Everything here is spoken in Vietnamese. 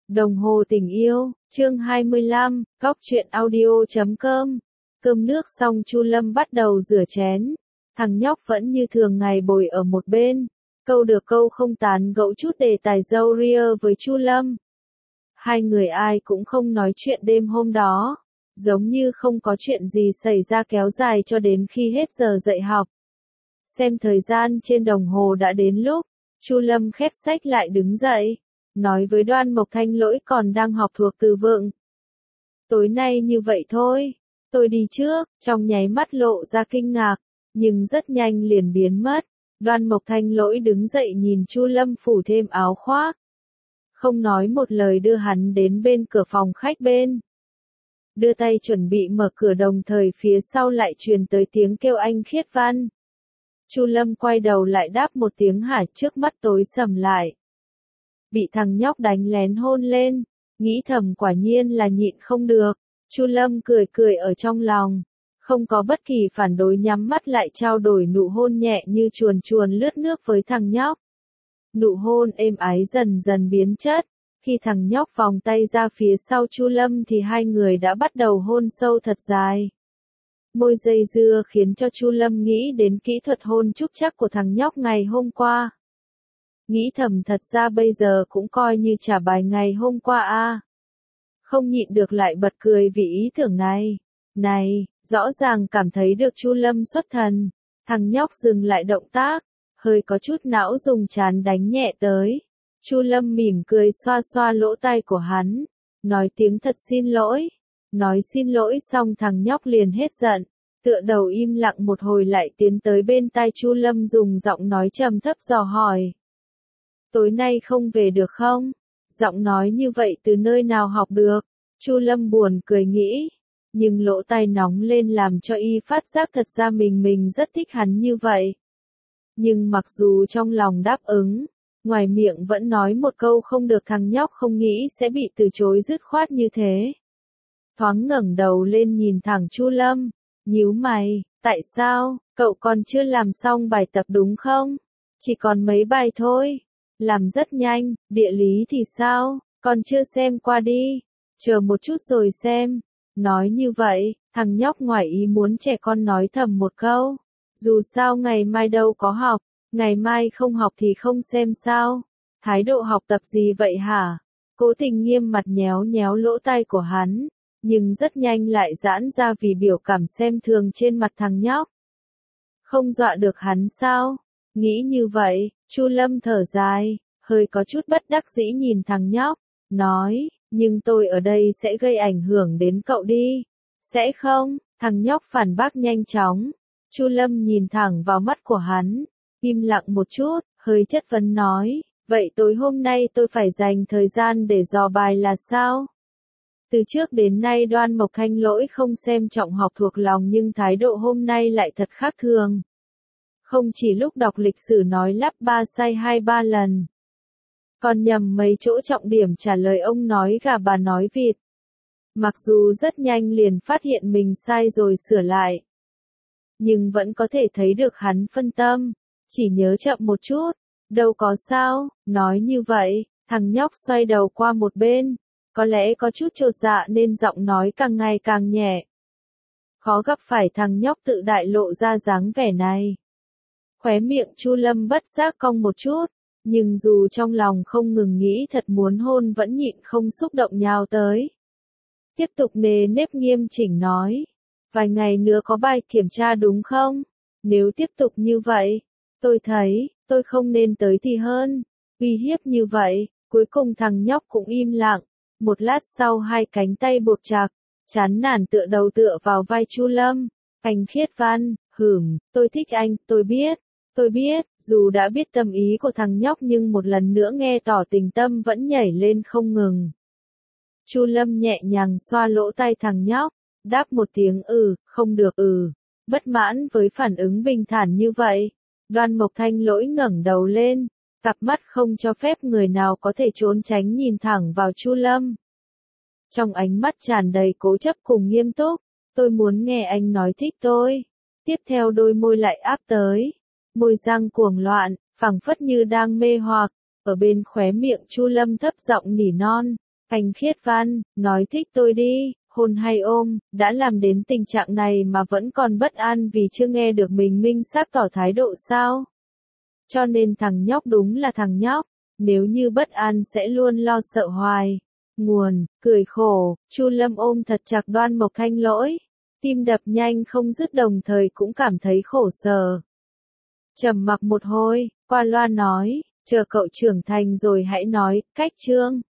Đồng hồ tình yêu, chương 25, Cóc truyện audio.com. Cơm nước xong Chu Lâm bắt đầu rửa chén. Thằng nhóc vẫn như thường ngày bồi ở một bên, câu được câu không tán gẫu chút đề tài râu ria với Chu Lâm. Hai người ai cũng không nói chuyện đêm hôm đó, giống như không có chuyện gì xảy ra kéo dài cho đến khi hết giờ dạy học. Xem thời gian trên đồng hồ đã đến lúc, Chu Lâm khép sách lại đứng dậy, nói với Đoan Mộc Thanh Lỗi còn đang học thuộc từ vựng. Tối nay như vậy thôi, tôi đi trước, trong nháy mắt lộ ra kinh ngạc, nhưng rất nhanh liền biến mất. Đoan Mộc Thanh Lỗi đứng dậy nhìn Chu Lâm phủ thêm áo khoác. Không nói một lời đưa hắn đến bên cửa phòng khách bên. Đưa tay chuẩn bị mở cửa đồng thời phía sau lại truyền tới tiếng kêu anh Khiết Văn. Chu Lâm quay đầu lại đáp một tiếng hả, trước mắt tối sầm lại. Bị thằng nhóc đánh lén hôn lên, nghĩ thầm quả nhiên là nhịn không được. Chu Lâm cười cười ở trong lòng, không có bất kỳ phản đối, nhắm mắt lại trao đổi nụ hôn nhẹ như chuồn chuồn lướt nước với thằng nhóc. Nụ hôn êm ái dần dần biến chất, khi thằng nhóc vòng tay ra phía sau Chu Lâm thì hai người đã bắt đầu hôn sâu thật dài. Môi dây dưa khiến cho Chu Lâm nghĩ đến kỹ thuật hôn trúc chắc của thằng nhóc ngày hôm qua. Nghĩ thầm thật ra bây giờ cũng coi như trả bài ngày hôm qua a. Không nhịn được lại bật cười vì ý tưởng này. Này, rõ ràng cảm thấy được Chu Lâm xuất thần. Thằng nhóc dừng lại động tác, hơi có chút não dùng trán đánh nhẹ tới. Chu Lâm mỉm cười xoa xoa lỗ tai của hắn, nói tiếng thật xin lỗi. Nói xin lỗi xong thằng nhóc liền hết giận, tựa đầu im lặng một hồi lại tiến tới bên tai Chu Lâm dùng giọng nói trầm thấp dò hỏi. Tối nay không về được không? Giọng nói như vậy từ nơi nào học được? Chu Lâm buồn cười nghĩ, nhưng lỗ tai nóng lên làm cho y phát giác thật ra mình rất thích hắn như vậy. Nhưng mặc dù trong lòng đáp ứng, ngoài miệng vẫn nói một câu không được, thằng nhóc không nghĩ sẽ bị từ chối dứt khoát như thế. Thoáng ngẩng đầu lên nhìn thẳng Chu Lâm, nhíu mày, tại sao, cậu còn chưa làm xong bài tập đúng không? Chỉ còn mấy bài thôi. Làm rất nhanh, địa lý thì sao, còn chưa xem qua đi, chờ một chút rồi xem. Nói như vậy, thằng nhóc ngoài ý muốn trẻ con nói thầm một câu, dù sao ngày mai đâu có học, ngày mai không học thì không xem sao, thái độ học tập gì vậy hả? Cố Tình nghiêm mặt nhéo nhéo lỗ tai của hắn, nhưng rất nhanh lại giãn ra vì biểu cảm xem thường trên mặt thằng nhóc. Không dọa được hắn sao? Nghĩ như vậy, Chu Lâm thở dài, hơi có chút bất đắc dĩ nhìn thằng nhóc, nói, nhưng tôi ở đây sẽ gây ảnh hưởng đến cậu đi. Sẽ không? Thằng nhóc phản bác nhanh chóng. Chu Lâm nhìn thẳng vào mắt của hắn, im lặng một chút, hơi chất vấn nói, vậy tối hôm nay tôi phải dành thời gian để dò bài là sao? Từ trước đến nay Đoan Mộc Thanh Lỗi không xem trọng học thuộc lòng nhưng thái độ hôm nay lại thật khác thường. Không chỉ lúc đọc lịch sử nói lắp ba sai hai ba lần, còn nhầm mấy chỗ trọng điểm trả lời ông nói gà bà nói vịt. Mặc dù rất nhanh liền phát hiện mình sai rồi sửa lại, nhưng vẫn có thể thấy được hắn phân tâm, chỉ nhớ chậm một chút, đâu có sao. Nói như vậy, thằng nhóc xoay đầu qua một bên, có lẽ có chút chột dạ nên giọng nói càng ngày càng nhẹ. Khó gặp phải thằng nhóc tự đại lộ ra dáng vẻ này. Khóe miệng Chu Lâm bất giác cong một chút, nhưng dù trong lòng không ngừng nghĩ thật muốn hôn vẫn nhịn không xúc động nhào tới. Tiếp tục nề nếp nghiêm chỉnh nói, vài ngày nữa có bài kiểm tra đúng không? Nếu tiếp tục như vậy, tôi thấy, tôi không nên tới thì hơn. Uy hiếp như vậy, cuối cùng thằng nhóc cũng im lặng. Một lát sau hai cánh tay buộc chặt, chán nản tựa đầu tựa vào vai Chu Lâm. Anh Khiết Văn, tôi thích anh, tôi biết, dù đã biết tâm ý của thằng nhóc nhưng một lần nữa nghe tỏ tình tâm vẫn nhảy lên không ngừng. Chu Lâm nhẹ nhàng xoa lỗ tai thằng nhóc, đáp một tiếng không được bất mãn với phản ứng bình thản như vậy. Đoan Mộc Thanh Lỗi ngẩng đầu lên, cặp mắt không cho phép người nào có thể trốn tránh nhìn thẳng vào Chu Lâm. Trong ánh mắt tràn đầy cố chấp cùng nghiêm túc, tôi muốn nghe anh nói thích tôi. Tiếp theo đôi môi lại áp tới, môi răng cuồng loạn, phảng phất như đang mê hoặc, ở bên khóe miệng Chu Lâm thấp giọng nỉ non, Anh Khiết Văn, nói thích tôi đi, hôn hay ôm, đã làm đến tình trạng này mà vẫn còn bất an vì chưa nghe được mình minh xác tỏ thái độ sao? Cho nên thằng nhóc đúng là thằng nhóc, nếu như bất an sẽ luôn lo sợ hoài. Nguồn, cười khổ, Chu Lâm ôm thật chặt Đoan Mộc Thanh Lỗi, tim đập nhanh không dứt đồng thời cũng cảm thấy khổ sở. Trầm mặc một hồi, qua loa nói, chờ cậu trưởng thành rồi hãy nói, cách Trương.